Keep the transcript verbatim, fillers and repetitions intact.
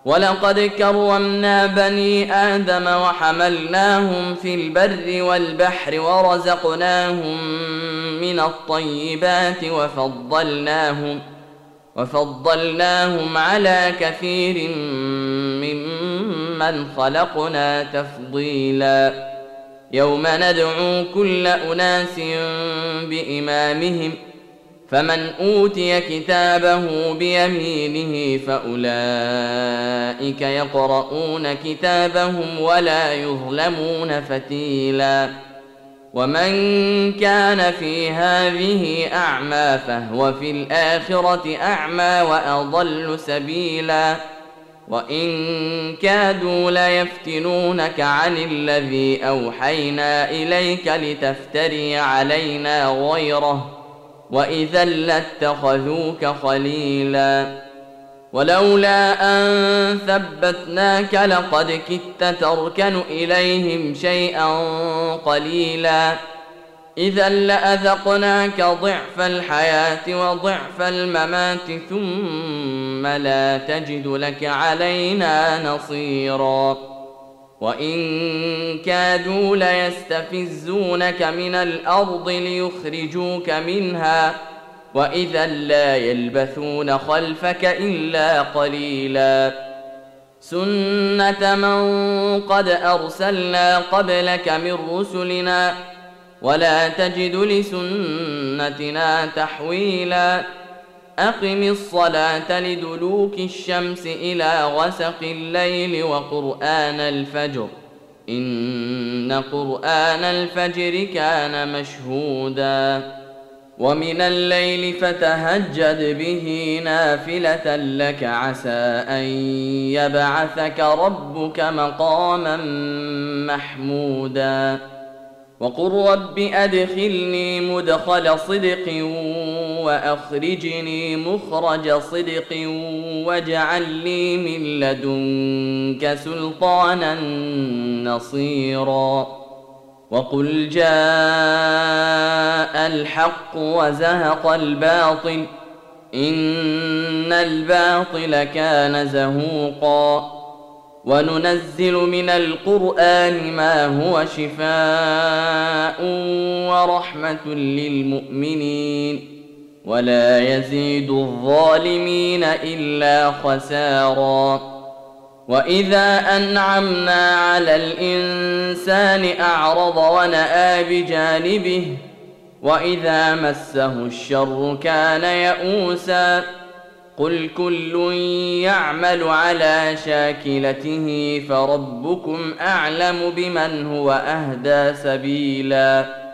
ولقد كرمنا بني آدم وحملناهم في البر والبحر ورزقناهم من الطيبات وفضلناهم وفضلناهم على كثير ممن خلقنا تفضيلا. يوم ندعو كل أناس بإمامهم فمن أوتي كتابه بيمينه فأولئك يقرؤون كتابهم ولا يظلمون فتيلا. ومن كان في هذه أعمى فهو في الآخرة أعمى وأضل سبيلا. وإن كادوا ليفتنونك عن الذي أوحينا إليك لتفتري علينا غيره وإذا لاتخذوك خليلا. ولولا أن ثبتناك لقد كدت تركن إليهم شيئا قليلا. إذا لأذقناك ضعف الحياة وضعف الممات ثم لا تجد لك علينا نصيرا. وإن كادوا ليستفزونك من الأرض ليخرجوك منها وإذا لا يلبثون خلفك إلا قليلا. سنة من قد أرسلنا قبلك من رسلنا ولا تجد لسنتنا تحويلا. أقم الصلاة لدلوك الشمس إلى غسق الليل وقرآن الفجر إن قرآن الفجر كان مشهودا. ومن الليل فتهجد به نافلة لك عسى أن يبعثك ربك مقاما محمودا. وقل رب أدخلني مدخل صدق وأخرجني مخرج صدق واجعل لي من لدنك سلطانا نصيرا. وقل جاء الحق وزهق الباطل إن الباطل كان زهوقا. وننزل من القرآن ما هو شفاء ورحمة للمؤمنين ولا يزيد الظالمين إلا خسارا. وإذا أنعمنا على الإنسان أعرض ونأى بجانبه وإذا مسه الشر كان يئوسا. قل كل يعمل على شاكلته فربكم أعلم بمن هو أهدى سبيلا.